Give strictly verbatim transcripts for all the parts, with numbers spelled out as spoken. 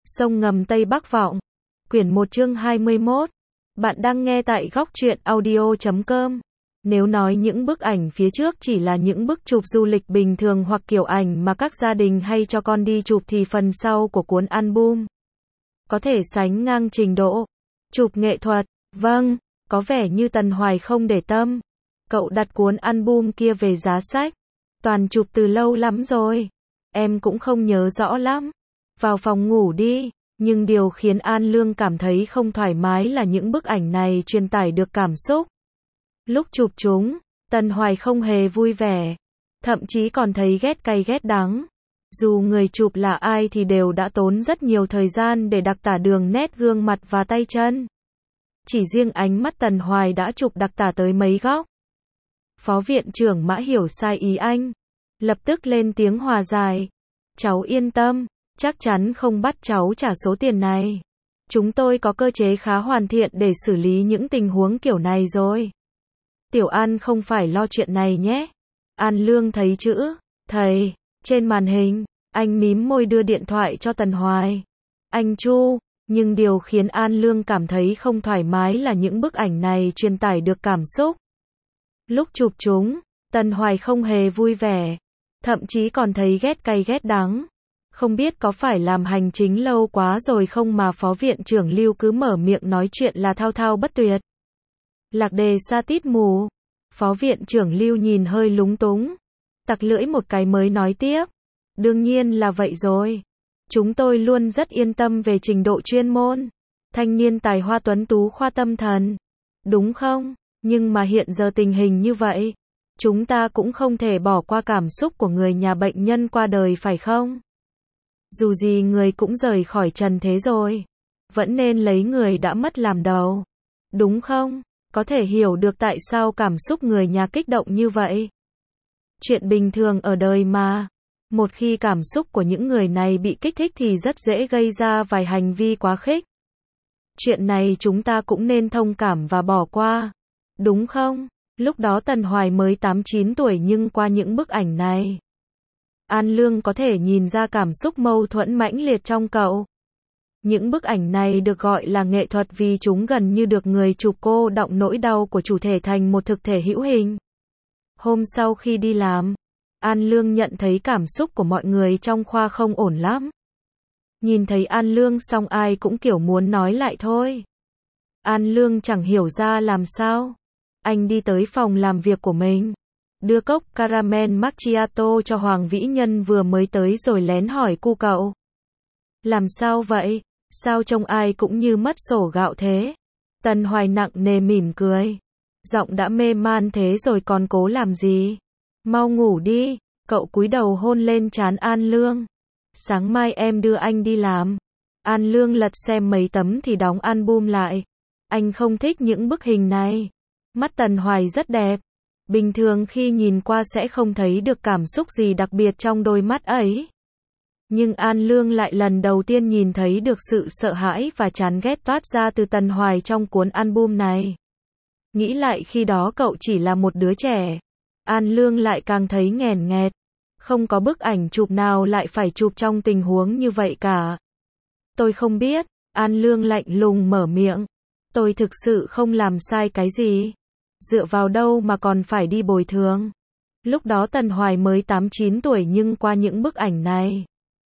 Sông ngầm Tây Bắc Vọng. Quyển một chương hai mươi mốt. Bạn đang nghe tại góc truyện audio chấm com. Nếu nói những bức ảnh phía trước chỉ là những bức chụp du lịch bình thường hoặc kiểu ảnh mà các gia đình hay cho con đi chụp thì phần sau của cuốn album có thể sánh ngang trình độ chụp nghệ thuật. Vâng, có vẻ như Tần Hoài không để tâm. Cậu đặt cuốn album kia về giá sách. Toàn chụp từ lâu lắm rồi. Em cũng không nhớ rõ lắm. Vào phòng ngủ đi. Nhưng điều khiến An Lương cảm thấy không thoải mái là những bức ảnh này truyền tải được cảm xúc. Lúc chụp chúng, Tần Hoài không hề vui vẻ. Thậm chí còn thấy ghét cay ghét đắng. Dù người chụp là ai thì đều đã tốn rất nhiều thời gian để đặc tả đường nét gương mặt và tay chân. Chỉ riêng ánh mắt Tần Hoài đã chụp đặc tả tới mấy góc. Phó viện trưởng Mã hiểu sai ý anh. Lập tức lên tiếng hòa giải. Cháu yên tâm, chắc chắn không bắt cháu trả số tiền này. Chúng tôi có cơ chế khá hoàn thiện để xử lý những tình huống kiểu này rồi. Tiểu An không phải lo chuyện này nhé. An Lương thấy chữ thầy trên màn hình, anh mím môi đưa điện thoại cho Tần Hoài. Anh Chu, nhưng điều khiến An Lương cảm thấy không thoải mái là những bức ảnh này truyền tải được cảm xúc. Lúc chụp chúng, Tần Hoài không hề vui vẻ. Thậm chí còn thấy ghét cay ghét đắng. Không biết có phải làm hành chính lâu quá rồi không mà Phó viện trưởng Lưu cứ mở miệng nói chuyện là thao thao bất tuyệt. Lạc đề sa tít mù. Phó viện trưởng Lưu nhìn hơi lúng túng. Tặc lưỡi một cái mới nói tiếp. Đương nhiên là vậy rồi. Chúng tôi luôn rất yên tâm về trình độ chuyên môn. Thanh niên tài hoa tuấn tú khoa tâm thần. Đúng không? Nhưng mà hiện giờ tình hình như vậy. Chúng ta cũng không thể bỏ qua cảm xúc của người nhà bệnh nhân qua đời phải không? Dù gì người cũng rời khỏi trần thế rồi. Vẫn nên lấy người đã mất làm đầu. Đúng không? Có thể hiểu được tại sao cảm xúc người nhà kích động như vậy. Chuyện bình thường ở đời mà. Một khi cảm xúc của những người này bị kích thích thì rất dễ gây ra vài hành vi quá khích. Chuyện này chúng ta cũng nên thông cảm và bỏ qua. Đúng không? Lúc đó Tần Hoài mới tám chín tuổi nhưng qua những bức ảnh này, An Lương có thể nhìn ra cảm xúc mâu thuẫn mãnh liệt trong cậu. Những bức ảnh này được gọi là nghệ thuật vì chúng gần như được người chụp cô đọng nỗi đau của chủ thể thành một thực thể hữu hình. Hôm sau khi đi làm, An Lương nhận thấy cảm xúc của mọi người trong khoa không ổn lắm. Nhìn thấy An Lương xong ai cũng kiểu muốn nói lại thôi. An Lương chẳng hiểu ra làm sao. Anh đi tới phòng làm việc của mình, đưa cốc caramel macchiato cho Hoàng Vĩ Nhân vừa mới tới rồi lén hỏi cu cậu. Làm sao vậy? Sao trông ai cũng như mất sổ gạo thế? Tần Hoài nặng nề mỉm cười. Giọng đã mê man thế rồi còn cố làm gì? Mau ngủ đi. Cậu cúi đầu hôn lên trán An Lương. Sáng mai em đưa anh đi làm. An Lương lật xem mấy tấm thì đóng album lại. Anh không thích những bức hình này. Mắt Tần Hoài rất đẹp. Bình thường khi nhìn qua sẽ không thấy được cảm xúc gì đặc biệt trong đôi mắt ấy. Nhưng An Lương lại lần đầu tiên nhìn thấy được sự sợ hãi và chán ghét toát ra từ Tần Hoài trong cuốn album này. Nghĩ lại khi đó cậu chỉ là một đứa trẻ. An Lương lại càng thấy nghèn nghẹt. Không có bức ảnh chụp nào lại phải chụp trong tình huống như vậy cả. Tôi không biết. An Lương lạnh lùng mở miệng. Tôi thực sự không làm sai cái gì. Dựa vào đâu mà còn phải đi bồi thường. Lúc đó Tần Hoài mới tám chín tuổi nhưng qua những bức ảnh này,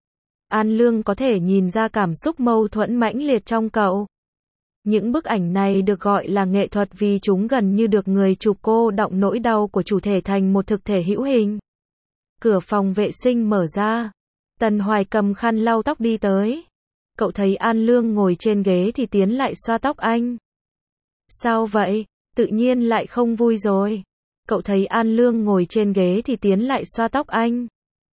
An Lương có thể nhìn ra cảm xúc mâu thuẫn mãnh liệt trong cậu. Những bức ảnh này được gọi là nghệ thuật vì chúng gần như được người chụp cô đọng nỗi đau của chủ thể thành một thực thể hữu hình. Cửa phòng vệ sinh mở ra. Tần Hoài cầm khăn lau tóc đi tới. Cậu thấy An Lương ngồi trên ghế thì tiến lại xoa tóc anh. Sao vậy? Tự nhiên lại không vui rồi. Cậu thấy An Lương ngồi trên ghế thì tiến lại xoa tóc anh.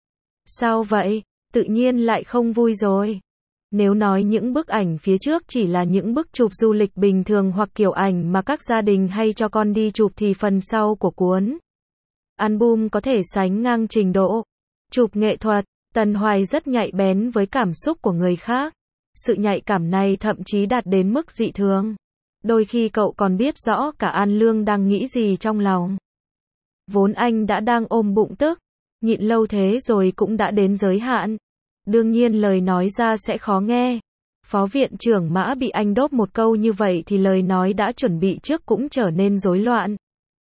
Sao vậy? Tự nhiên lại không vui rồi. Nếu nói những bức ảnh phía trước chỉ là những bức chụp du lịch bình thường hoặc kiểu ảnh mà các gia đình hay cho con đi chụp thì phần sau của cuốn album có thể sánh ngang trình độ chụp nghệ thuật. Tần Hoài rất nhạy bén với cảm xúc của người khác. Sự nhạy cảm này thậm chí đạt đến mức dị thường. Đôi khi cậu còn biết rõ cả An Lương đang nghĩ gì trong lòng. Vốn anh đã đang ôm bụng tức. Nhịn lâu thế rồi cũng đã đến giới hạn. Đương nhiên lời nói ra sẽ khó nghe. Phó viện trưởng Mã bị anh đốt một câu như vậy thì lời nói đã chuẩn bị trước cũng trở nên rối loạn.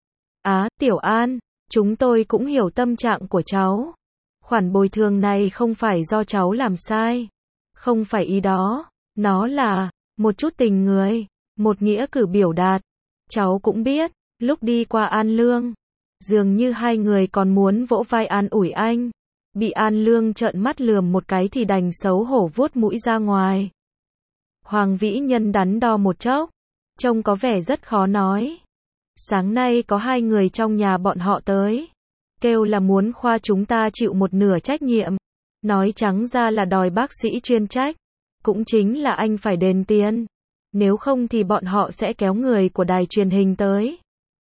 Á, Tiểu An, chúng tôi cũng hiểu tâm trạng của cháu. Khoản bồi thường này không phải do cháu làm sai. Không phải ý đó. Nó là một chút tình người, một nghĩa cử biểu đạt. Cháu cũng biết, lúc đi qua An Lương, dường như hai người còn muốn vỗ vai an ủi anh. Bị An Lương trợn mắt lườm một cái thì đành xấu hổ vuốt mũi ra ngoài. Hoàng Vĩ Nhân đắn đo một chốc, trông có vẻ rất khó nói. Sáng nay có hai người trong nhà bọn họ tới, kêu là muốn khoa chúng ta chịu một nửa trách nhiệm. Nói trắng ra là đòi bác sĩ chuyên trách, cũng chính là anh phải đền tiền. Nếu không thì bọn họ sẽ kéo người của đài truyền hình tới.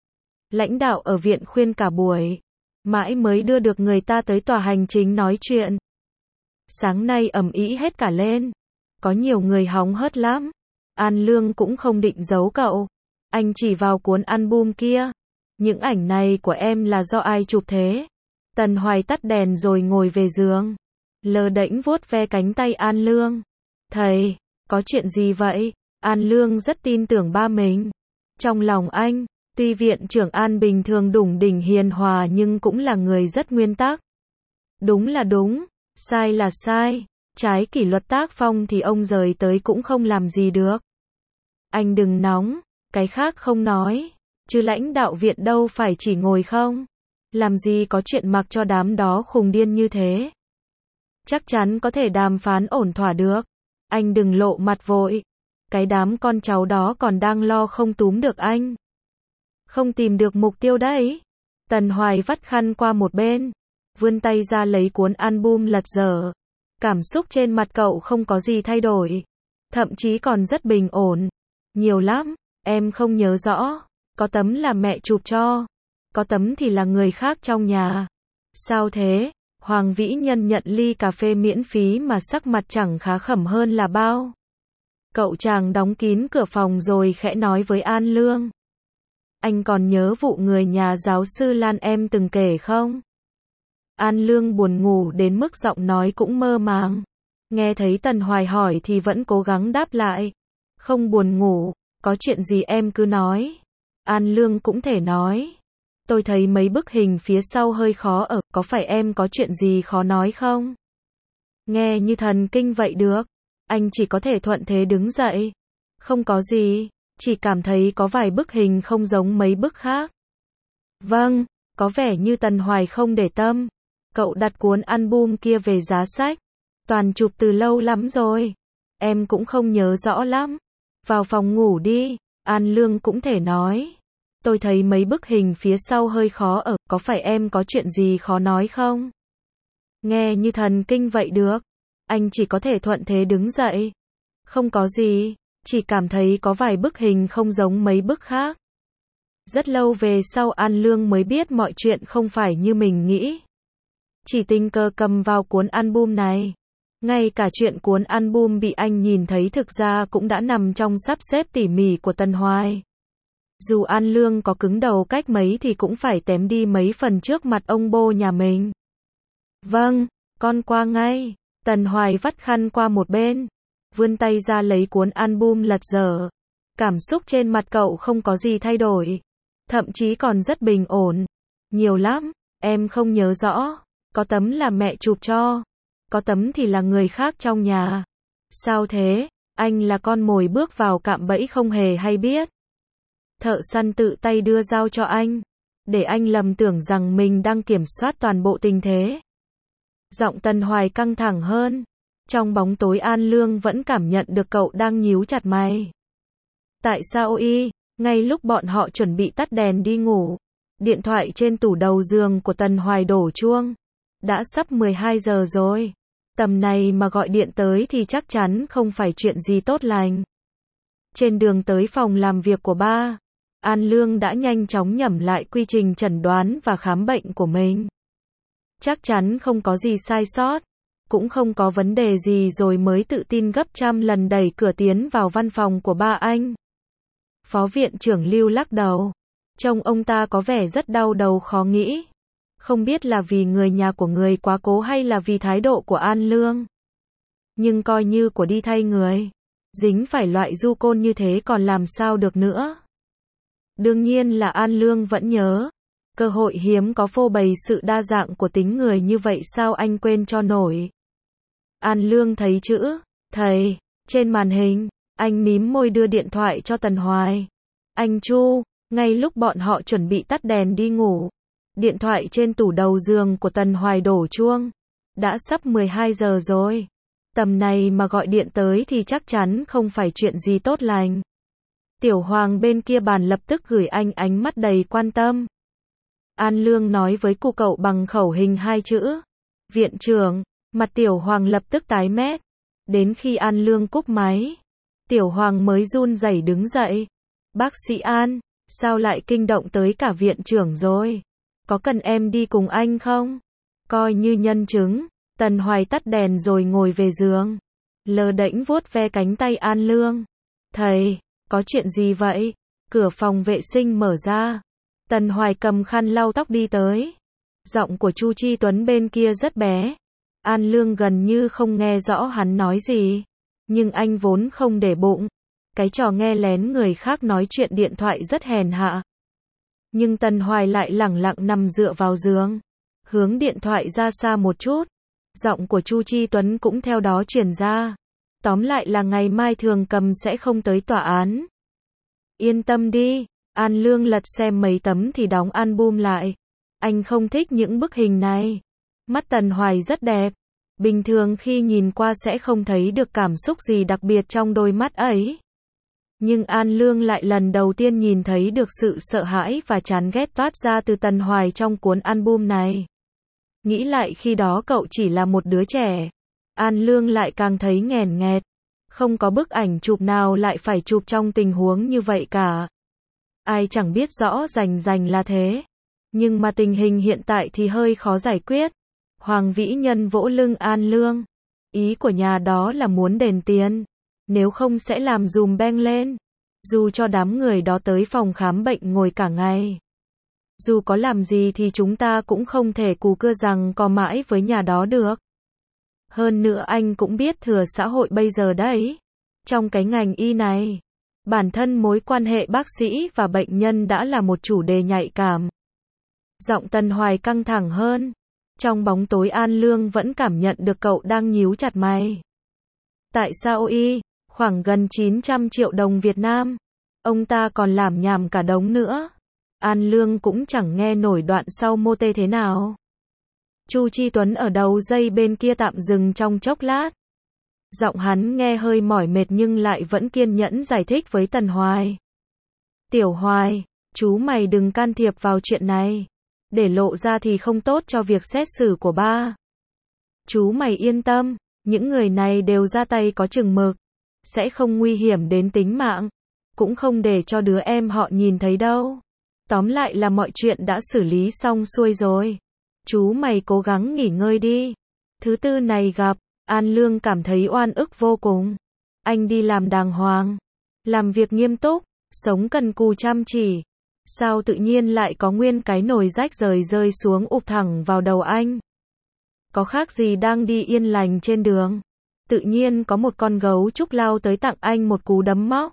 Lãnh đạo ở viện khuyên cả buổi, mãi mới đưa được người ta tới tòa hành chính nói chuyện. Sáng nay ầm ĩ hết cả lên. Có nhiều người hóng hớt lắm. An Lương cũng không định giấu cậu. Anh chỉ vào cuốn album kia. Những ảnh này của em là do ai chụp thế? Tần Hoài tắt đèn rồi ngồi về giường, lơ đễnh vuốt ve cánh tay An Lương. Thầy, có chuyện gì vậy? An Lương rất tin tưởng ba mình. Trong lòng anh, tuy viện trưởng An bình thường đủng đỉnh hiền hòa nhưng cũng là người rất nguyên tắc. Đúng là đúng, sai là sai. Trái kỷ luật tác phong thì ông rời tới cũng không làm gì được. Anh đừng nóng, cái khác không nói. Chứ lãnh đạo viện đâu phải chỉ ngồi không. Làm gì có chuyện mặc cho đám đó khùng điên như thế. Chắc chắn có thể đàm phán ổn thỏa được. Anh đừng lộ mặt vội. Cái đám con cháu đó còn đang lo không túm được anh. Không tìm được mục tiêu đấy. Tần Hoài vắt khăn qua một bên, vươn tay ra lấy cuốn album lật dở. Cảm xúc trên mặt cậu không có gì thay đổi. Thậm chí còn rất bình ổn. Nhiều lắm, em không nhớ rõ. Có tấm là mẹ chụp cho. Có tấm thì là người khác trong nhà. Sao thế? Hoàng Vĩ Nhân nhận ly cà phê miễn phí mà sắc mặt chẳng khá khẩm hơn là bao. Cậu chàng đóng kín cửa phòng rồi khẽ nói với An Lương. Anh còn nhớ vụ người nhà giáo sư Lan em từng kể không? An Lương buồn ngủ đến mức giọng nói cũng mơ màng. Nghe thấy Tần Hoài hỏi thì vẫn cố gắng đáp lại. Không buồn ngủ, có chuyện gì em cứ nói. An Lương cũng thể nói. Tôi thấy mấy bức hình phía sau hơi khó ở, có phải em có chuyện gì khó nói không? Nghe như thần kinh vậy được. Anh chỉ có thể thuận thế đứng dậy. Không có gì, chỉ cảm thấy có vài bức hình không giống mấy bức khác. Vâng, có vẻ như Tần Hoài không để tâm. Cậu đặt cuốn album kia về giá sách. Toàn chụp từ lâu lắm rồi. Em cũng không nhớ rõ lắm. Vào phòng ngủ đi. An Lương cũng thể nói. Tôi thấy mấy bức hình phía sau hơi khó ở, có phải em có chuyện gì khó nói không? Nghe như thần kinh vậy được. Anh chỉ có thể thuận thế đứng dậy. Không có gì, chỉ cảm thấy có vài bức hình không giống mấy bức khác. Rất lâu về sau An Lương mới biết mọi chuyện không phải như mình nghĩ. Chỉ tình cờ cầm vào cuốn album này. Ngay cả chuyện cuốn album bị anh nhìn thấy thực ra cũng đã nằm trong sắp xếp tỉ mỉ của Tần Hoài. Dù An Lương có cứng đầu cách mấy thì cũng phải tém đi mấy phần trước mặt ông bô nhà mình. Vâng, con qua ngay. Tần Hoài vắt khăn qua một bên, vươn tay ra lấy cuốn album lật dở. Cảm xúc trên mặt cậu không có gì thay đổi. Thậm chí còn rất bình ổn. Nhiều lắm, em không nhớ rõ. Có tấm là mẹ chụp cho. Có tấm thì là người khác trong nhà. Sao thế? Anh là con mồi bước vào cạm bẫy không hề hay biết. Thợ săn tự tay đưa dao cho anh, để anh lầm tưởng rằng mình đang kiểm soát toàn bộ tình thế. Giọng Tần Hoài căng thẳng hơn. Trong bóng tối An Lương vẫn cảm nhận được cậu đang nhíu chặt mày. Tại sao y? Ngay lúc bọn họ chuẩn bị tắt đèn đi ngủ, điện thoại trên tủ đầu giường của Tần Hoài đổ chuông. Đã sắp mười hai giờ rồi. Tầm này mà gọi điện tới thì chắc chắn không phải chuyện gì tốt lành. Trên đường tới phòng làm việc của ba, An Lương đã nhanh chóng nhẩm lại quy trình chẩn đoán và khám bệnh của mình. Chắc chắn không có gì sai sót, cũng không có vấn đề gì rồi mới tự tin gấp trăm lần đẩy cửa tiến vào văn phòng của ba anh. Phó viện trưởng Lưu lắc đầu. Trông ông ta có vẻ rất đau đầu khó nghĩ. Không biết là vì người nhà của người quá cố hay là vì thái độ của An Lương. Nhưng coi như của đi thay người. dính phải loại du côn như thế còn làm sao được nữa. Đương nhiên là An Lương vẫn nhớ. Cơ hội hiếm có phô bày sự đa dạng của tính người như vậy sao anh quên cho nổi. An Lương thấy chữ thầy trên màn hình, anh mím môi đưa điện thoại cho Tần Hoài. Anh Chu, ngay lúc bọn họ chuẩn bị tắt đèn đi ngủ, điện thoại trên tủ đầu giường của Tần Hoài đổ chuông. Đã sắp mười hai giờ rồi. Tầm này mà gọi điện tới thì chắc chắn không phải chuyện gì tốt lành. Tiểu Hoàng bên kia bàn lập tức gửi anh ánh mắt đầy quan tâm. An Lương nói với cụ cậu bằng khẩu hình hai chữ. Viện trưởng, mặt Tiểu Hoàng lập tức tái mét. Đến khi An Lương cúp máy, Tiểu Hoàng mới run rẩy đứng dậy. Bác sĩ An, sao lại kinh động tới cả viện trưởng rồi? Có cần em đi cùng anh không? Coi như nhân chứng. Tần Hoài tắt đèn rồi ngồi về giường. Lơ đễnh vuốt ve cánh tay An Lương. Thầy, có chuyện gì vậy? Cửa phòng vệ sinh mở ra. Tần Hoài cầm khăn lau tóc đi tới. Giọng của Chu Chi Tuấn bên kia rất bé. An Lương gần như không nghe rõ hắn nói gì. Nhưng anh vốn không để bụng. Cái trò nghe lén người khác nói chuyện điện thoại rất hèn hạ. Nhưng Tần Hoài lại lẳng lặng nằm dựa vào giường. Hướng điện thoại ra xa một chút. Giọng của Chu Chi Tuấn cũng theo đó truyền ra. Tóm lại là ngày mai Thường Cầm sẽ không tới tòa án. Yên tâm đi. An Lương lật xem mấy tấm thì đóng album lại. Anh không thích những bức hình này. Mắt Tần Hoài rất đẹp. Bình thường khi nhìn qua sẽ không thấy được cảm xúc gì đặc biệt trong đôi mắt ấy. Nhưng An Lương lại lần đầu tiên nhìn thấy được sự sợ hãi và chán ghét toát ra từ Tần Hoài trong cuốn album này. Nghĩ lại khi đó cậu chỉ là một đứa trẻ. An Lương lại càng thấy nghèn nghẹt. Không có bức ảnh chụp nào lại phải chụp trong tình huống như vậy cả. Ai chẳng biết rõ rành rành là thế. Nhưng mà tình hình hiện tại thì hơi khó giải quyết. Hoàng Vĩ Nhân vỗ lưng An Lương. Ý của nhà đó là muốn đền tiền. Nếu không sẽ làm dùm beng lên. Dù cho đám người đó tới phòng khám bệnh ngồi cả ngày. Dù có làm gì thì chúng ta cũng không thể cù cưa rằng có mãi với nhà đó được. Hơn nữa anh cũng biết thừa xã hội bây giờ đấy. Trong cái ngành y này, bản thân mối quan hệ bác sĩ và bệnh nhân đã là một chủ đề nhạy cảm. Giọng Tần Hoài căng thẳng hơn. Trong bóng tối An Lương vẫn cảm nhận được cậu đang nhíu chặt mày. Tại sao y, khoảng gần chín trăm triệu đồng Việt Nam, ông ta còn làm nhảm cả đống nữa. An Lương cũng chẳng nghe nổi đoạn sau mô tê thế nào. Chu Chi Tuấn ở đầu dây bên kia tạm dừng trong chốc lát. Giọng hắn nghe hơi mỏi mệt nhưng lại vẫn kiên nhẫn giải thích với Tần Hoài. Tiểu Hoài, chú mày đừng can thiệp vào chuyện này. Để lộ ra thì không tốt cho việc xét xử của ba. Chú mày yên tâm, những người này đều ra tay có chừng mực. Sẽ không nguy hiểm đến tính mạng. Cũng không để cho đứa em họ nhìn thấy đâu. Tóm lại là mọi chuyện đã xử lý xong xuôi rồi. Chú mày cố gắng nghỉ ngơi đi. Thứ tư này gặp, An Lương cảm thấy oan ức vô cùng. Anh đi làm đàng hoàng. Làm việc nghiêm túc, sống cần cù chăm chỉ. Sao tự nhiên lại có nguyên cái nồi rách rời rơi xuống ụp thẳng vào đầu anh? Có khác gì đang đi yên lành trên đường. Tự nhiên có một con gấu trúc lao tới tặng anh một cú đấm móc.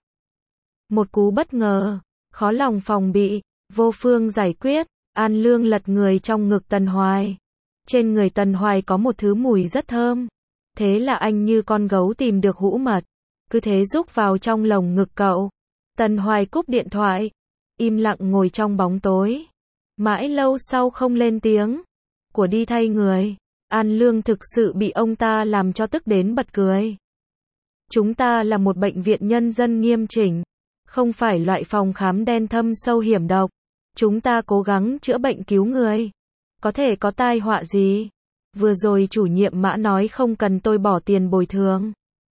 Một cú bất ngờ, khó lòng phòng bị, vô phương giải quyết. An Lương lật người trong ngực Tần Hoài. Trên người Tần Hoài có một thứ mùi rất thơm. Thế là anh như con gấu tìm được hũ mật. Cứ thế rúc vào trong lồng ngực cậu. Tần Hoài cúp điện thoại. Im lặng ngồi trong bóng tối. Mãi lâu sau không lên tiếng. Của đi thay người. An Lương thực sự bị ông ta làm cho tức đến bật cười. Chúng ta là một bệnh viện nhân dân nghiêm chỉnh. Không phải loại phòng khám đen thâm sâu hiểm độc. Chúng ta cố gắng chữa bệnh cứu người. Có thể có tai họa gì? Vừa rồi chủ nhiệm Mã nói không cần tôi bỏ tiền bồi thường.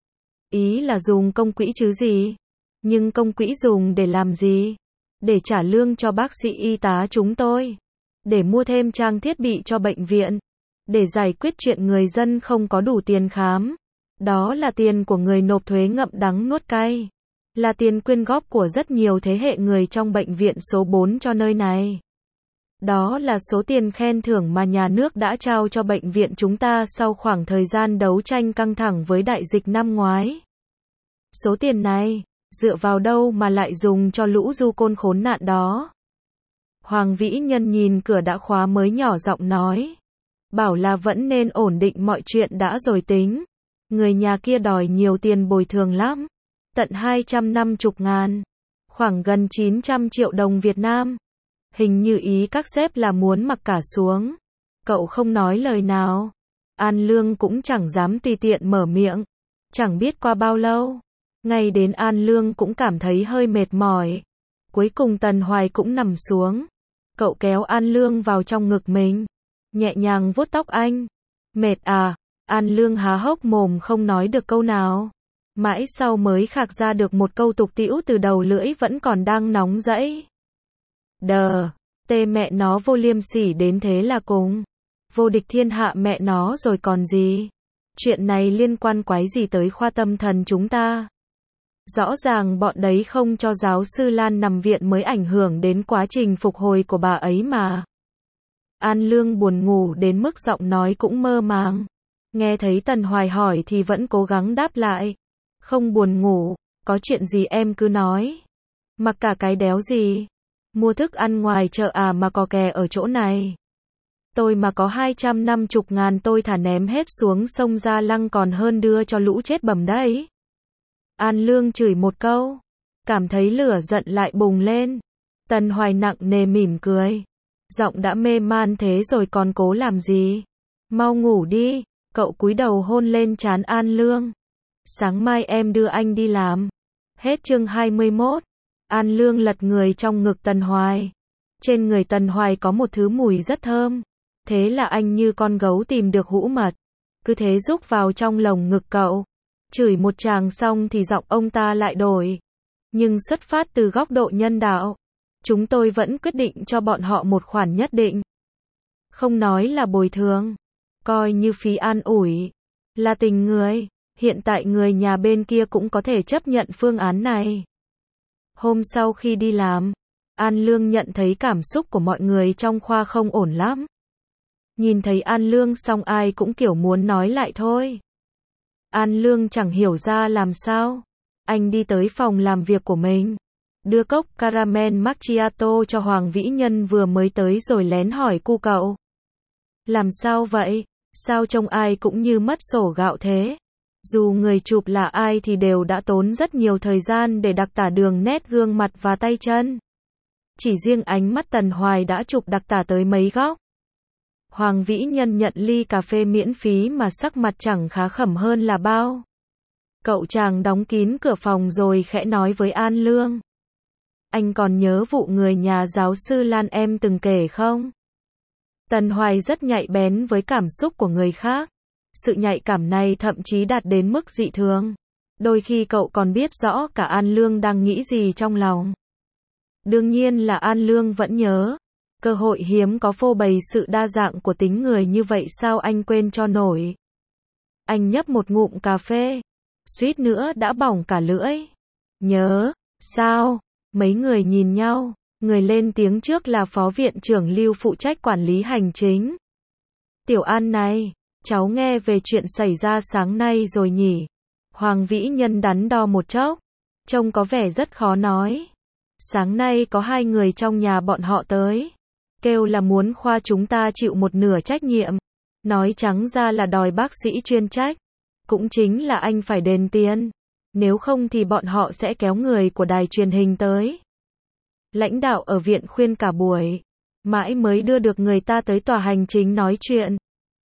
Ý là dùng công quỹ chứ gì? Nhưng công quỹ dùng để làm gì? Để trả lương cho bác sĩ y tá chúng tôi. Để mua thêm trang thiết bị cho bệnh viện. Để giải quyết chuyện người dân không có đủ tiền khám. Đó là tiền của người nộp thuế ngậm đắng nuốt cay. Là tiền quyên góp của rất nhiều thế hệ người trong bệnh viện số bốn cho nơi này. Đó là số tiền khen thưởng mà nhà nước đã trao cho bệnh viện chúng ta sau khoảng thời gian đấu tranh căng thẳng với đại dịch năm ngoái. Số tiền này, dựa vào đâu mà lại dùng cho lũ du côn khốn nạn đó? Hoàng Vĩ Nhân nhìn cửa đã khóa mới nhỏ giọng nói. Bảo là vẫn nên ổn định mọi chuyện đã rồi tính. Người nhà kia đòi nhiều tiền bồi thường lắm. Tận hai trăm năm mươi ngàn. Khoảng gần chín trăm triệu đồng Việt Nam. Hình như ý các sếp là muốn mặc cả xuống. Cậu không nói lời nào. An Lương cũng chẳng dám tùy tiện mở miệng. Chẳng biết qua bao lâu. Ngay đến An Lương cũng cảm thấy hơi mệt mỏi. Cuối cùng Tần Hoài cũng nằm xuống. Cậu kéo An Lương vào trong ngực mình. Nhẹ nhàng vuốt tóc anh. Mệt à? An Lương há hốc mồm không nói được câu nào. Mãi sau mới khạc ra được một câu tục tĩu từ đầu lưỡi vẫn còn đang nóng rẫy. Đờ, tê mẹ nó vô liêm sỉ đến thế là cùng. Vô địch thiên hạ mẹ nó rồi còn gì. Chuyện này liên quan quái gì tới khoa tâm thần chúng ta. Rõ ràng bọn đấy không cho giáo sư Lan nằm viện mới ảnh hưởng đến quá trình phục hồi của bà ấy mà. An Lương buồn ngủ đến mức giọng nói cũng mơ màng. Nghe thấy Tần Hoài hỏi thì vẫn cố gắng đáp lại. Không buồn ngủ, có chuyện gì em cứ nói. Mặc cả cái đéo gì. Mua thức ăn ngoài chợ à mà có kè ở chỗ này. Tôi mà có hai trăm năm mươi ngàn tôi thả ném hết xuống sông Gia Lăng còn hơn đưa cho lũ chết bầm đấy. An Lương chửi một câu. Cảm thấy lửa giận lại bùng lên. Tần Hoài nặng nề mỉm cười. Giọng đã mê man thế rồi còn cố làm gì. Mau ngủ đi. Cậu cúi đầu hôn lên trán An Lương. Sáng mai em đưa anh đi làm. Hết chương hai mươi mốt. An Lương lật người trong ngực Tần Hoài. Trên người Tần Hoài có một thứ mùi rất thơm. Thế là anh như con gấu tìm được hũ mật. Cứ thế rúc vào trong lồng ngực cậu. Chửi một tràng xong thì giọng ông ta lại đổi. Nhưng xuất phát từ góc độ nhân đạo. Chúng tôi vẫn quyết định cho bọn họ một khoản nhất định. Không nói là bồi thường. Coi như phí an ủi. Là tình người. Hiện tại người nhà bên kia cũng có thể chấp nhận phương án này. Hôm sau khi đi làm, An Lương nhận thấy cảm xúc của mọi người trong khoa không ổn lắm. Nhìn thấy An Lương xong ai cũng kiểu muốn nói lại thôi. An Lương chẳng hiểu ra làm sao. Anh đi tới phòng làm việc của mình. Đưa cốc caramel macchiato cho Hoàng Vĩ Nhân vừa mới tới rồi lén hỏi cu cậu. Làm sao vậy? Sao trông ai cũng như mất sổ gạo thế? Dù người chụp là ai thì đều đã tốn rất nhiều thời gian để đặc tả đường nét gương mặt và tay chân. Chỉ riêng ánh mắt Tần Hoài đã chụp đặc tả tới mấy góc. Hoàng Vĩ Nhân nhận ly cà phê miễn phí mà sắc mặt chẳng khá khẩm hơn là bao. Cậu chàng đóng kín cửa phòng rồi khẽ nói với An Lương. Anh còn nhớ vụ người nhà giáo sư Lan em từng kể không? Tần Hoài rất nhạy bén với cảm xúc của người khác. Sự nhạy cảm này thậm chí đạt đến mức dị thường. Đôi khi cậu còn biết rõ cả An Lương đang nghĩ gì trong lòng. Đương nhiên là An Lương vẫn nhớ. Cơ hội hiếm có phô bày sự đa dạng của tính người như vậy sao anh quên cho nổi. Anh nhấp một ngụm cà phê. Suýt nữa đã bỏng cả lưỡi. Nhớ, sao? Mấy người nhìn nhau. Người lên tiếng trước là Phó Viện trưởng Lưu phụ trách quản lý hành chính. Tiểu An này, cháu nghe về chuyện xảy ra sáng nay rồi nhỉ? Hoàng Vĩ Nhân đắn đo một chốc. Trông có vẻ rất khó nói. Sáng nay có hai người trong nhà bọn họ tới. Kêu là muốn khoa chúng ta chịu một nửa trách nhiệm. Nói trắng ra là đòi bác sĩ chuyên trách. Cũng chính là anh phải đền tiền. Nếu không thì bọn họ sẽ kéo người của đài truyền hình tới. Lãnh đạo ở viện khuyên cả buổi. Mãi mới đưa được người ta tới tòa hành chính nói chuyện.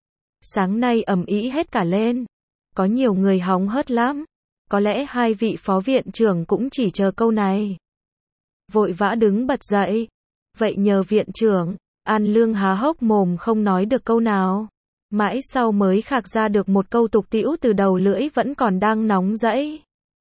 Sáng nay ầm ĩ hết cả lên. Có nhiều người hóng hớt lắm. Có lẽ hai vị phó viện trưởng cũng chỉ chờ câu này. Vội vã đứng bật dậy. Vậy nhờ viện trưởng. An Lương há hốc mồm không nói được câu nào. Mãi sau mới khạc ra được một câu tục tĩu từ đầu lưỡi vẫn còn đang nóng rẫy.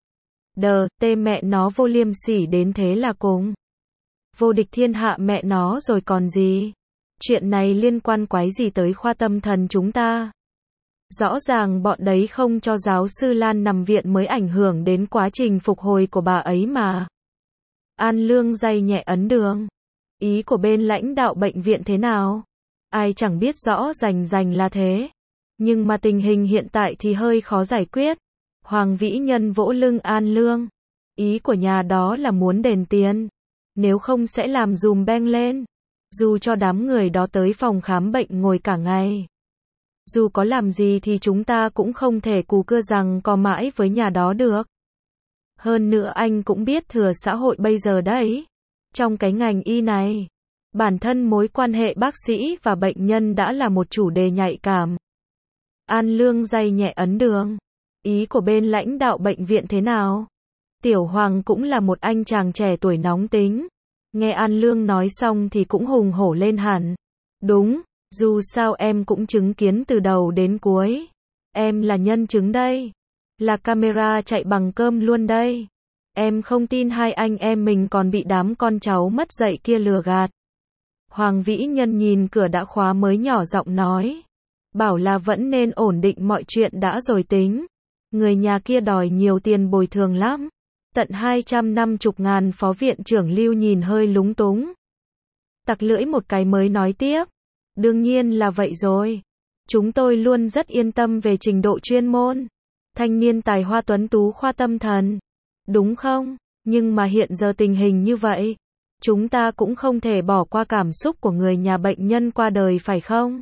Đờ, tê mẹ nó vô liêm sỉ đến thế là cùng. Vô địch thiên hạ mẹ nó rồi còn gì. Chuyện này liên quan quái gì tới khoa tâm thần chúng ta. Rõ ràng bọn đấy không cho giáo sư Lan nằm viện mới ảnh hưởng đến quá trình phục hồi của bà ấy mà. An Lương day nhẹ ấn đường. Ý của bên lãnh đạo bệnh viện thế nào? Ai chẳng biết rõ rành rành là thế. Nhưng mà tình hình hiện tại thì hơi khó giải quyết. Hoàng Vĩ Nhân vỗ lưng An Lương. Ý của nhà đó là muốn đền tiền. Nếu không sẽ làm dùm beng lên. Dù cho đám người đó tới phòng khám bệnh ngồi cả ngày. Dù có làm gì thì chúng ta cũng không thể cù cưa rằng có mãi với nhà đó được. Hơn nữa anh cũng biết thừa xã hội bây giờ đấy. Trong cái ngành y này, bản thân mối quan hệ bác sĩ và bệnh nhân đã là một chủ đề nhạy cảm. An Lương day nhẹ ấn đường. Ý của bên lãnh đạo bệnh viện thế nào? Tiểu Hoàng cũng là một anh chàng trẻ tuổi nóng tính. Nghe An Lương nói xong thì cũng hùng hổ lên hẳn. Đúng, dù sao em cũng chứng kiến từ đầu đến cuối. Em là nhân chứng đây. Là camera chạy bằng cơm luôn đây. Em không tin hai anh em mình còn bị đám con cháu mất dạy kia lừa gạt. Hoàng Vĩ Nhân nhìn cửa đã khóa mới nhỏ giọng nói. Bảo là vẫn nên ổn định mọi chuyện đã rồi tính. Người nhà kia đòi nhiều tiền bồi thường lắm. Tận hai trăm năm mươi ngàn. Phó viện trưởng Lưu nhìn hơi lúng túng. Tặc lưỡi một cái mới nói tiếp. Đương nhiên là vậy rồi. Chúng tôi luôn rất yên tâm về trình độ chuyên môn. Thanh niên tài hoa tuấn tú khoa tâm thần. Đúng không? Nhưng mà hiện giờ tình hình như vậy. Chúng ta cũng không thể bỏ qua cảm xúc của người nhà bệnh nhân qua đời phải không?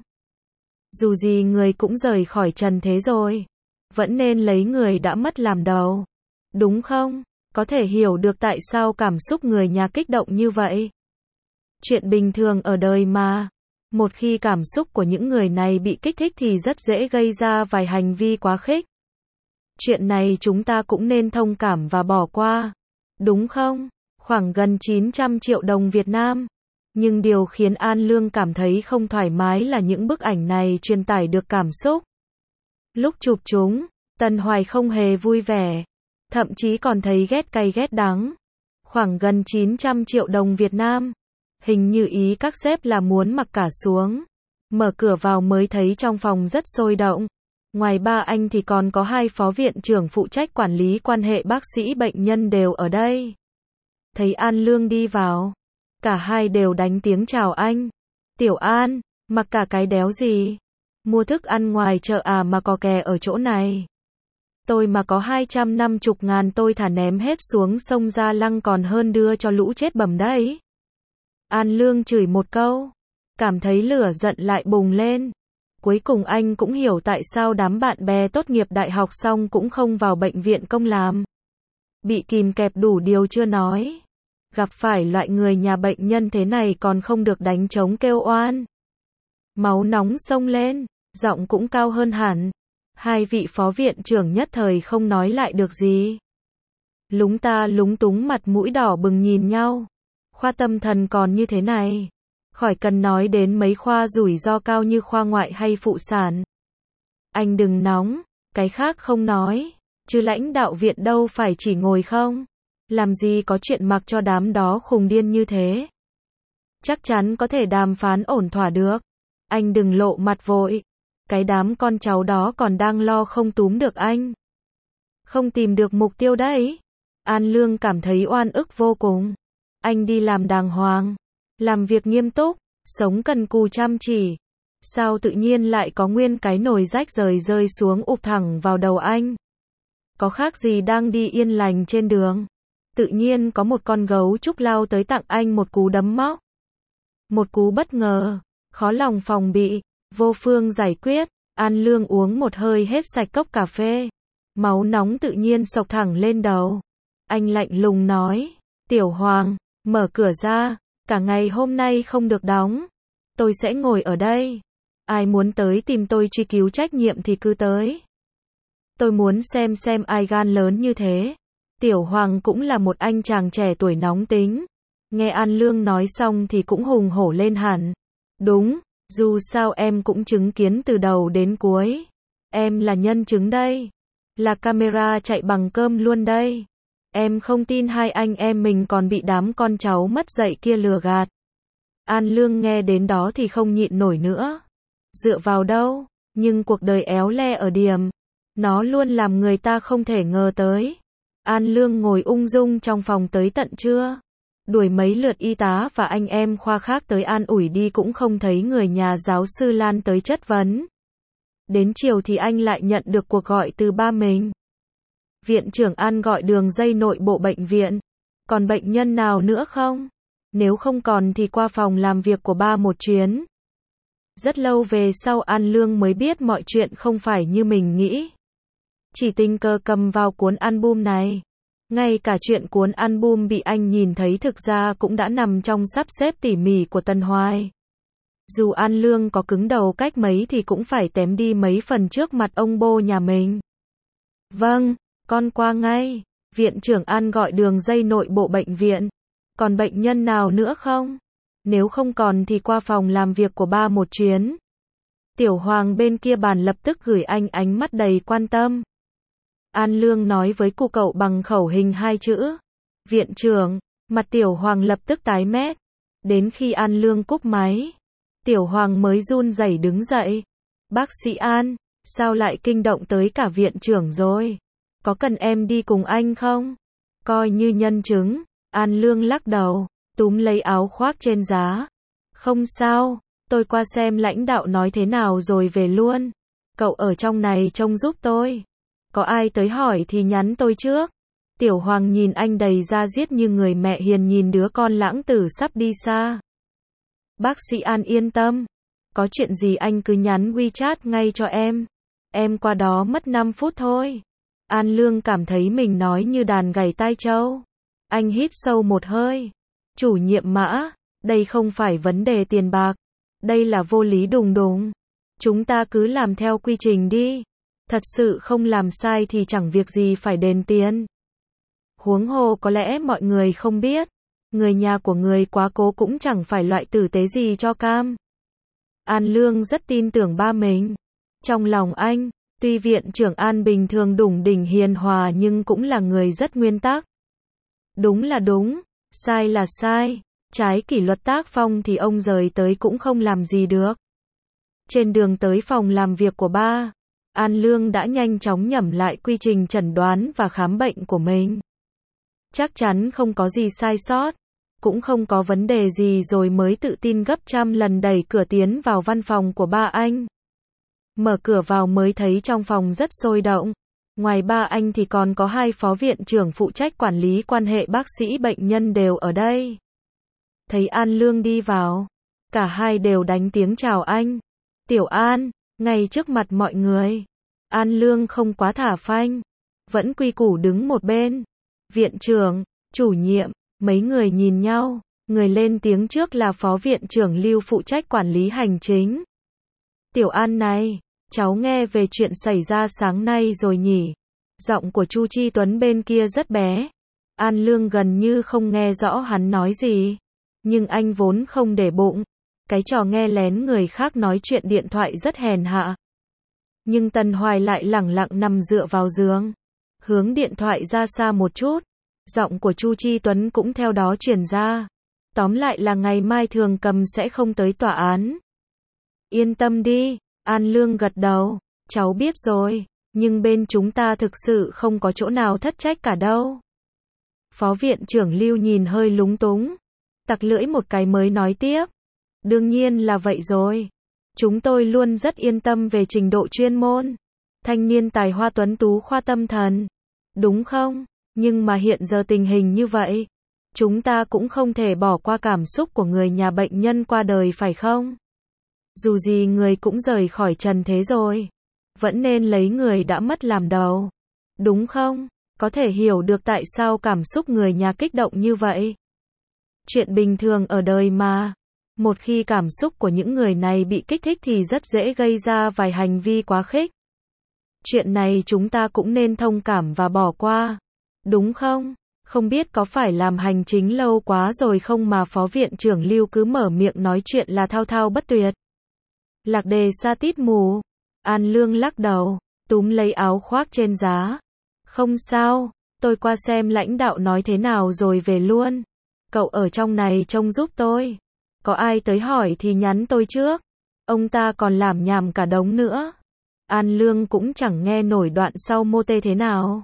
Dù gì người cũng rời khỏi trần thế rồi. Vẫn nên lấy người đã mất làm đầu. Đúng không? Có thể hiểu được tại sao cảm xúc người nhà kích động như vậy. Chuyện bình thường ở đời mà. Một khi cảm xúc của những người này bị kích thích thì rất dễ gây ra vài hành vi quá khích. Chuyện này chúng ta cũng nên thông cảm và bỏ qua. Đúng không? Khoảng gần chín trăm triệu đồng Việt Nam. Nhưng điều khiến An Lương cảm thấy không thoải mái là những bức ảnh này truyền tải được cảm xúc. Lúc chụp chúng, Tần Hoài không hề vui vẻ. Thậm chí còn thấy ghét cay ghét đắng. Khoảng gần chín trăm triệu đồng Việt Nam. Hình như ý các sếp là muốn mặc cả xuống. Mở cửa vào mới thấy trong phòng rất sôi động. Ngoài ba anh thì còn có hai phó viện trưởng phụ trách quản lý quan hệ bác sĩ bệnh nhân đều ở đây. Thấy An Lương đi vào. Cả hai đều đánh tiếng chào anh. Tiểu An, mặc cả cái đéo gì? Mua thức ăn ngoài chợ à mà có kè ở chỗ này. Tôi mà có hai trăm năm mươi ngàn tôi thả ném hết xuống sông Gia Lăng còn hơn đưa cho lũ chết bầm đấy. An Lương chửi một câu. Cảm thấy lửa giận lại bùng lên. Cuối cùng anh cũng hiểu tại sao đám bạn bè tốt nghiệp đại học xong cũng không vào bệnh viện công làm. Bị kìm kẹp đủ điều chưa nói. Gặp phải loại người nhà bệnh nhân thế này còn không được đánh trống kêu oan. Máu nóng xông lên, giọng cũng cao hơn hẳn. Hai vị phó viện trưởng nhất thời không nói lại được gì. Lúng ta lúng túng mặt mũi đỏ bừng nhìn nhau. Khoa tâm thần còn như thế này. Khỏi cần nói đến mấy khoa rủi ro cao như khoa ngoại hay phụ sản. Anh đừng nóng, cái khác không nói. Chứ lãnh đạo viện đâu phải chỉ ngồi không. Làm gì có chuyện mặc cho đám đó khùng điên như thế. Chắc chắn có thể đàm phán ổn thỏa được. Anh đừng lộ mặt vội. Cái đám con cháu đó còn đang lo không túm được anh. Không tìm được mục tiêu đấy. An Lương cảm thấy oan ức vô cùng. Anh đi làm đàng hoàng. Làm việc nghiêm túc. Sống cần cù chăm chỉ. Sao tự nhiên lại có nguyên cái nồi rách rời rơi xuống ụp thẳng vào đầu anh. Có khác gì đang đi yên lành trên đường. Tự nhiên có một con gấu trúc lao tới tặng anh một cú đấm móc. Một cú bất ngờ. Khó lòng phòng bị. Vô phương giải quyết. An Lương uống một hơi hết sạch cốc cà phê. Máu nóng tự nhiên sộc thẳng lên đầu. Anh lạnh lùng nói. Tiểu Hoàng, mở cửa ra. Cả ngày hôm nay không được đóng. Tôi sẽ ngồi ở đây. Ai muốn tới tìm tôi truy cứu trách nhiệm thì cứ tới. Tôi muốn xem xem ai gan lớn như thế. Tiểu Hoàng cũng là một anh chàng trẻ tuổi nóng tính. Nghe An Lương nói xong thì cũng hùng hổ lên hẳn. Đúng, dù sao em cũng chứng kiến từ đầu đến cuối. Em là nhân chứng đây. Là camera chạy bằng cơm luôn đây. Em không tin hai anh em mình còn bị đám con cháu mất dạy kia lừa gạt. An Lương nghe đến đó thì không nhịn nổi nữa. Dựa vào đâu? Nhưng cuộc đời éo le ở điểm. Nó luôn làm người ta không thể ngờ tới. An Lương ngồi ung dung trong phòng tới tận trưa. Đuổi mấy lượt y tá và anh em khoa khác tới an ủi đi cũng không thấy người nhà giáo sư Lan tới chất vấn. Đến chiều thì anh lại nhận được cuộc gọi từ ba mình. Viện trưởng An gọi đường dây nội bộ bệnh viện. Còn bệnh nhân nào nữa không? Nếu không còn thì qua phòng làm việc của ba một chuyến. Rất lâu về sau An Lương mới biết mọi chuyện không phải như mình nghĩ. Chỉ tình cờ cầm vào cuốn album này. Ngay cả chuyện cuốn album bị anh nhìn thấy thực ra cũng đã nằm trong sắp xếp tỉ mỉ của Tần Hoài. Dù An Lương có cứng đầu cách mấy thì cũng phải tém đi mấy phần trước mặt ông bô nhà mình. Vâng, con qua ngay. Viện trưởng An gọi đường dây nội bộ bệnh viện. Còn bệnh nhân nào nữa không? Nếu không còn thì qua phòng làm việc của ba một chuyến. Tiểu Hoàng bên kia bàn lập tức gửi anh ánh mắt đầy quan tâm. An Lương nói với cụ cậu bằng khẩu hình hai chữ. Viện trưởng, mặt Tiểu Hoàng lập tức tái mét. Đến khi An Lương cúp máy, Tiểu Hoàng mới run rẩy đứng dậy. Bác sĩ An, sao lại kinh động tới cả viện trưởng rồi? Có cần em đi cùng anh không? Coi như nhân chứng. An Lương lắc đầu, túm lấy áo khoác trên giá. Không sao, tôi qua xem lãnh đạo nói thế nào rồi về luôn. Cậu ở trong này trông giúp tôi. Có ai tới hỏi thì nhắn tôi trước. Tiểu Hoàng nhìn anh đầy da diết như người mẹ hiền nhìn đứa con lãng tử sắp đi xa. Bác sĩ An yên tâm. Có chuyện gì anh cứ nhắn WeChat ngay cho em. Em qua đó mất năm phút thôi. An Lương cảm thấy mình nói như đàn gảy tai trâu. Anh hít sâu một hơi. Chủ nhiệm Mã, đây không phải vấn đề tiền bạc. Đây là vô lý đùng đùng. Chúng ta cứ làm theo quy trình đi. Thật sự không làm sai thì chẳng việc gì phải đền tiền. Huống hồ có lẽ mọi người không biết. Người nhà của người quá cố cũng chẳng phải loại tử tế gì cho cam. An Lương rất tin tưởng ba mình. Trong lòng anh, tuy viện trưởng An bình thường đủng đỉnh hiền hòa nhưng cũng là người rất nguyên tắc. Đúng là đúng, sai là sai, trái kỷ luật tác phong thì ông rời tới cũng không làm gì được. Trên đường tới phòng làm việc của ba, An Lương đã nhanh chóng nhẩm lại quy trình chẩn đoán và khám bệnh của mình. Chắc chắn không có gì sai sót, cũng không có vấn đề gì rồi mới tự tin gấp trăm lần đẩy cửa tiến vào văn phòng của ba anh. Mở cửa vào mới thấy trong phòng rất sôi động. Ngoài ba anh thì còn có hai phó viện trưởng phụ trách quản lý quan hệ bác sĩ bệnh nhân đều ở đây. Thấy An Lương đi vào, cả hai đều đánh tiếng chào anh. Tiểu An, ngay trước mặt mọi người. An Lương không quá thả phanh, vẫn quy củ đứng một bên. Viện trưởng, chủ nhiệm, mấy người nhìn nhau, người lên tiếng trước là phó viện trưởng Lưu phụ trách quản lý hành chính. Tiểu An này, cháu nghe về chuyện xảy ra sáng nay rồi nhỉ? Giọng của Chu Chi Tuấn bên kia rất bé. An Lương gần như không nghe rõ hắn nói gì. Nhưng anh vốn không để bụng. Cái trò nghe lén người khác nói chuyện điện thoại rất hèn hạ. Nhưng Tần Hoài lại lẳng lặng nằm dựa vào giường. Hướng điện thoại ra xa một chút. Giọng của Chu Chi Tuấn cũng theo đó truyền ra. Tóm lại là ngày mai Thường Cầm sẽ không tới tòa án. Yên tâm đi. An Lương gật đầu. Cháu biết rồi. Nhưng bên chúng ta thực sự không có chỗ nào thất trách cả đâu. Phó viện trưởng Lưu nhìn hơi lúng túng. Tặc lưỡi một cái mới nói tiếp. Đương nhiên là vậy rồi. Chúng tôi luôn rất yên tâm về trình độ chuyên môn. Thanh niên tài hoa tuấn tú khoa tâm thần. Đúng không? Nhưng mà hiện giờ tình hình như vậy. Chúng ta cũng không thể bỏ qua cảm xúc của người nhà bệnh nhân qua đời phải không? Dù gì người cũng rời khỏi trần thế rồi. Vẫn nên lấy người đã mất làm đầu. Đúng không? Có thể hiểu được tại sao cảm xúc người nhà kích động như vậy. Chuyện bình thường ở đời mà. Một khi cảm xúc của những người này bị kích thích thì rất dễ gây ra vài hành vi quá khích. Chuyện này chúng ta cũng nên thông cảm và bỏ qua. Đúng không? Không biết có phải làm hành chính lâu quá rồi không mà phó viện trưởng Lưu cứ mở miệng nói chuyện là thao thao bất tuyệt. Lạc đề sa tít mù. An Lương lắc đầu, túm lấy áo khoác trên giá. Không sao, tôi qua xem lãnh đạo nói thế nào rồi về luôn. Cậu ở trong này trông giúp tôi. Có ai tới hỏi thì nhắn tôi trước. Ông ta còn làm nhảm cả đống nữa. An Lương cũng chẳng nghe nổi đoạn sau mô tê thế nào.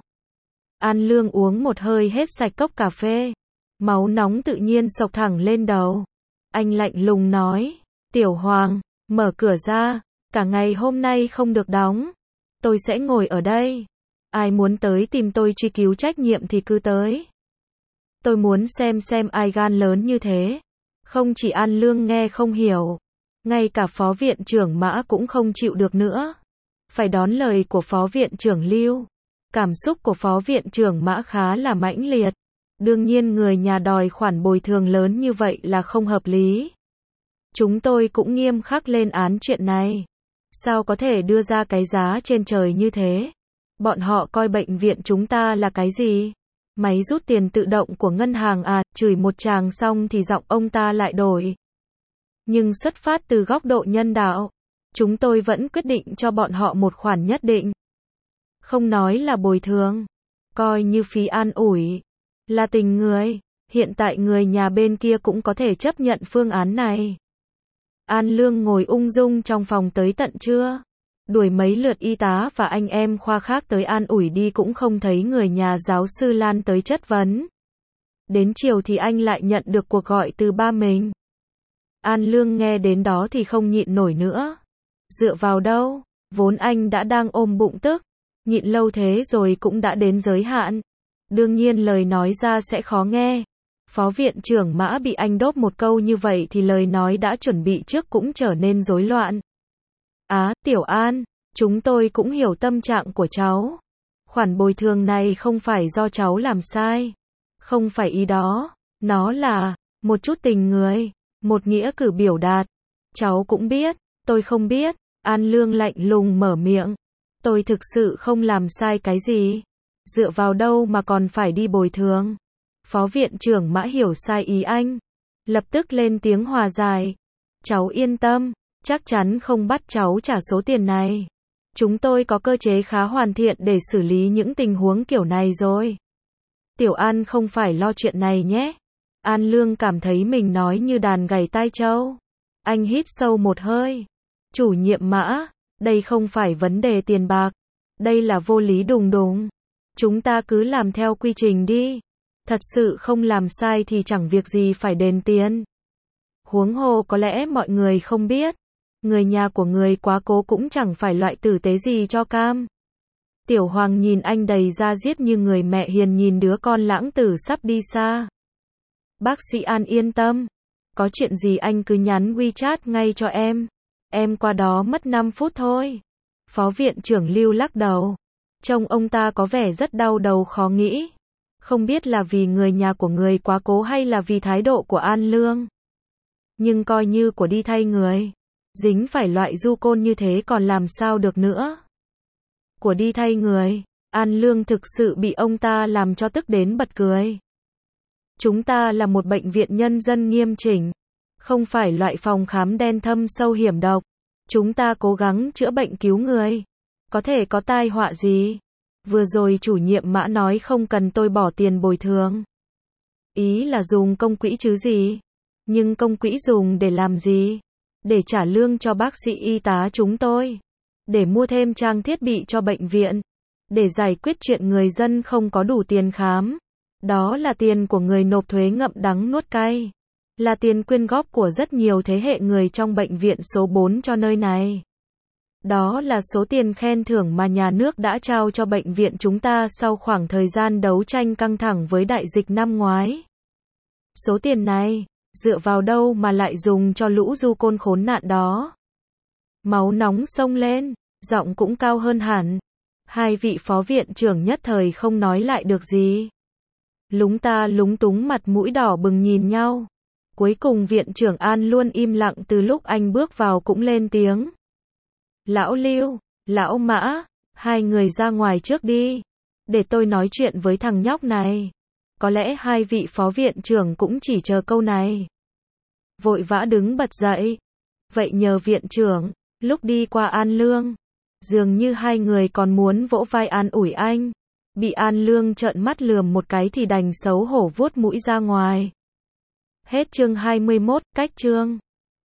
An Lương uống một hơi hết sạch cốc cà phê. Máu nóng tự nhiên xộc thẳng lên đầu. Anh lạnh lùng nói. Tiểu Hoàng, mở cửa ra. Cả ngày hôm nay không được đóng. Tôi sẽ ngồi ở đây. Ai muốn tới tìm tôi truy cứu trách nhiệm thì cứ tới. Tôi muốn xem xem ai gan lớn như thế. Không chỉ An Lương nghe không hiểu, ngay cả phó viện trưởng Mã cũng không chịu được nữa. Phải đón lời của phó viện trưởng Lưu. Cảm xúc của phó viện trưởng Mã khá là mãnh liệt. Đương nhiên người nhà đòi khoản bồi thường lớn như vậy là không hợp lý. Chúng tôi cũng nghiêm khắc lên án chuyện này. Sao có thể đưa ra cái giá trên trời như thế? Bọn họ coi bệnh viện chúng ta là cái gì? Máy rút tiền tự động của ngân hàng à? Chửi một tràng xong thì giọng ông ta lại đổi. Nhưng xuất phát từ góc độ nhân đạo, chúng tôi vẫn quyết định cho bọn họ một khoản nhất định. Không nói là bồi thường, coi như phí an ủi, là tình người. Hiện tại người nhà bên kia cũng có thể chấp nhận phương án này. An Lương ngồi ung dung trong phòng tới tận trưa. Đuổi mấy lượt y tá và anh em khoa khác tới an ủi đi cũng không thấy người nhà giáo sư Lan tới chất vấn. Đến chiều thì anh lại nhận được cuộc gọi từ ba mình. An Lương nghe đến đó thì không nhịn nổi nữa. Dựa vào đâu? Vốn anh đã đang ôm bụng tức. Nhịn lâu thế rồi cũng đã đến giới hạn. Đương nhiên lời nói ra sẽ khó nghe. Phó viện trưởng Mã bị anh đốt một câu như vậy thì lời nói đã chuẩn bị trước cũng trở nên rối loạn. Á, Tiểu An, chúng tôi cũng hiểu tâm trạng của cháu. Khoản bồi thường này không phải do cháu làm sai. Không phải ý đó. Nó là một chút tình người, một nghĩa cử biểu đạt. Cháu cũng biết, tôi không biết. An Lương lạnh lùng mở miệng. Tôi thực sự không làm sai cái gì. Dựa vào đâu mà còn phải đi bồi thường? Phó viện trưởng Mã hiểu sai ý anh. Lập tức lên tiếng hòa giải. Cháu yên tâm, chắc chắn không bắt cháu trả số tiền này. Chúng tôi có cơ chế khá hoàn thiện để xử lý những tình huống kiểu này rồi. Tiểu An không phải lo chuyện này nhé. An Lương cảm thấy mình nói như đàn gảy tai trâu. Anh hít sâu một hơi. Chủ nhiệm Mã, đây không phải vấn đề tiền bạc. Đây là vô lý đùng đùng. Chúng ta cứ làm theo quy trình đi. Thật sự không làm sai thì chẳng việc gì phải đền tiền. Huống hồ có lẽ mọi người không biết. Người nhà của người quá cố cũng chẳng phải loại tử tế gì cho cam. Tiểu Hoàng nhìn anh đầy da diết như người mẹ hiền nhìn đứa con lãng tử sắp đi xa. Bác sĩ An yên tâm. Có chuyện gì anh cứ nhắn WeChat ngay cho em. Em qua đó mất năm phút thôi. Phó viện trưởng Lưu lắc đầu. Trông ông ta có vẻ rất đau đầu khó nghĩ. Không biết là vì người nhà của người quá cố hay là vì thái độ của An Lương. Nhưng coi như của đi thay người. Dính phải loại du côn như thế còn làm sao được nữa. Của đi thay người. An Lương thực sự bị ông ta làm cho tức đến bật cười. Chúng ta là một bệnh viện nhân dân nghiêm chỉnh. Không phải loại phòng khám đen thâm sâu hiểm độc. Chúng ta cố gắng chữa bệnh cứu người. Có thể có tai họa gì? Vừa rồi chủ nhiệm Mã nói không cần tôi bỏ tiền bồi thường. Ý là dùng công quỹ chứ gì? Nhưng công quỹ dùng để làm gì? Để trả lương cho bác sĩ y tá chúng tôi. Để mua thêm trang thiết bị cho bệnh viện. Để giải quyết chuyện người dân không có đủ tiền khám. Đó là tiền của người nộp thuế ngậm đắng nuốt cay. Là tiền quyên góp của rất nhiều thế hệ người trong bệnh viện số bốn cho nơi này. Đó là số tiền khen thưởng mà nhà nước đã trao cho bệnh viện chúng ta sau khoảng thời gian đấu tranh căng thẳng với đại dịch năm ngoái. Số tiền này, dựa vào đâu mà lại dùng cho lũ du côn khốn nạn đó? Máu nóng sông lên, giọng cũng cao hơn hẳn. Hai vị phó viện trưởng nhất thời không nói lại được gì. Lúng ta lúng túng mặt mũi đỏ bừng nhìn nhau. Cuối cùng viện trưởng An luôn im lặng từ lúc anh bước vào cũng lên tiếng. Lão Lưu, lão Mã, hai người ra ngoài trước đi. Để tôi nói chuyện với thằng nhóc này. Có lẽ hai vị phó viện trưởng cũng chỉ chờ câu này. Vội vã đứng bật dậy. Vậy nhờ viện trưởng, lúc đi qua An Lương. Dường như hai người còn muốn vỗ vai an ủi anh. Bị An Lương trợn mắt lườm một cái thì đành xấu hổ vuốt mũi ra ngoài. Hết chương hai mươi mốt, cách chương.